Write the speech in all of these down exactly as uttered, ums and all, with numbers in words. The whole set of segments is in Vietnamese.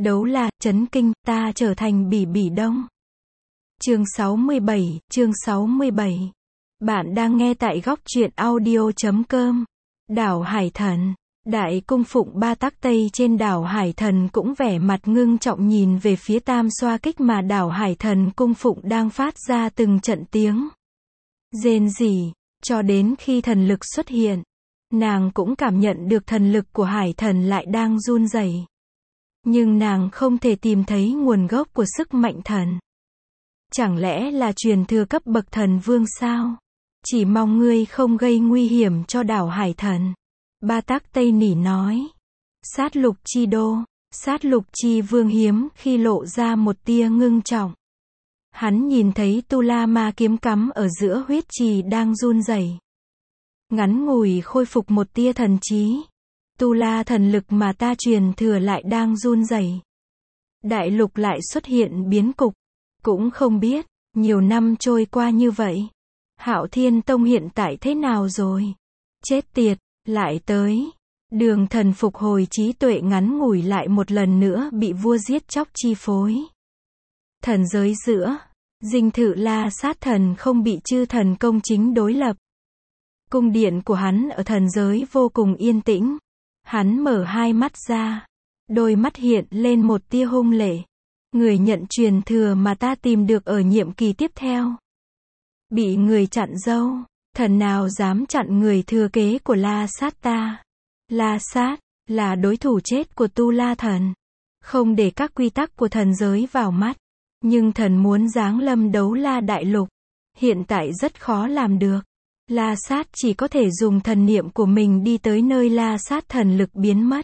Đấu La, chấn kinh, ta trở thành Bỉ Bỉ Đông. Chương sáu mươi bảy, chương sáu mươi bảy. Bạn đang nghe tại góc truyện audio chấm com. Đảo Hải Thần. Đại cung phụng Ba Tắc Tây trên đảo Hải Thần cũng vẻ mặt ngưng trọng nhìn về phía tam xoa kích mà đảo Hải Thần cung phụng đang phát ra từng trận tiếng rên rỉ, cho đến khi thần lực xuất hiện. Nàng cũng cảm nhận được thần lực của Hải Thần lại đang run rẩy. Nhưng nàng không thể tìm thấy nguồn gốc của sức mạnh thần. Chẳng lẽ là truyền thừa cấp bậc thần vương sao? Chỉ mong ngươi không gây nguy hiểm cho đảo Hải Thần. Ba Tắc Tây nỉ nói. Sát lục chi đô, sát lục chi vương hiếm khi lộ ra một tia ngưng trọng. Hắn nhìn thấy tu la ma kiếm cắm ở giữa huyết trì đang run rẩy. Ngắn ngủi khôi phục một tia thần trí. Tu la thần lực mà ta truyền thừa lại đang run rẩy. Đại lục lại xuất hiện biến cục. Cũng không biết, nhiều năm trôi qua như vậy. Hạo Thiên Tông hiện tại thế nào rồi? Chết tiệt, lại tới. Đường thần phục hồi trí tuệ ngắn ngủi lại một lần nữa bị vua giết chóc chi phối. Thần giới giữa, dinh thự La Sát Thần không bị chư thần công chính đối lập. Cung điện của hắn ở thần giới vô cùng yên tĩnh. Hắn mở hai mắt ra. Đôi mắt hiện lên một tia hung lệ. Người nhận truyền thừa mà ta tìm được ở nhiệm kỳ tiếp theo. Bị người chặn dâu. Thần nào dám chặn người thừa kế của La Sát ta? La Sát là đối thủ chết của Tu La Thần. Không để các quy tắc của thần giới vào mắt. Nhưng thần muốn giáng lâm Đấu La Đại Lục. Hiện tại rất khó làm được. La Sát chỉ có thể dùng thần niệm của mình đi tới nơi La Sát thần lực biến mất.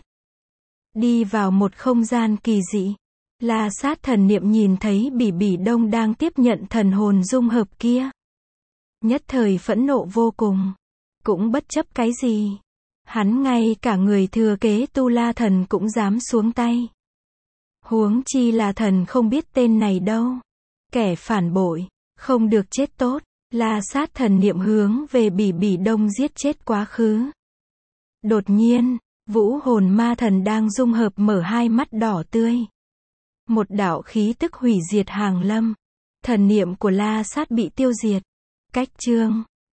Đi vào một không gian kỳ dị. La Sát thần niệm nhìn thấy Bỉ Bỉ Đông đang tiếp nhận thần hồn dung hợp kia. Nhất thời phẫn nộ vô cùng. Cũng bất chấp cái gì. Hắn ngay cả người thừa kế Tu La Thần cũng dám xuống tay. Huống chi là thần không biết tên này đâu. Kẻ phản bội, không được chết tốt. La Sát thần niệm hướng về Bỉ Bỉ Đông giết chết quá khứ. Đột nhiên, Vũ Hồn Ma Thần đang dung hợp mở hai mắt đỏ tươi. Một đạo khí tức hủy diệt hàng lâm. Thần niệm của La Sát bị tiêu diệt. Cách chương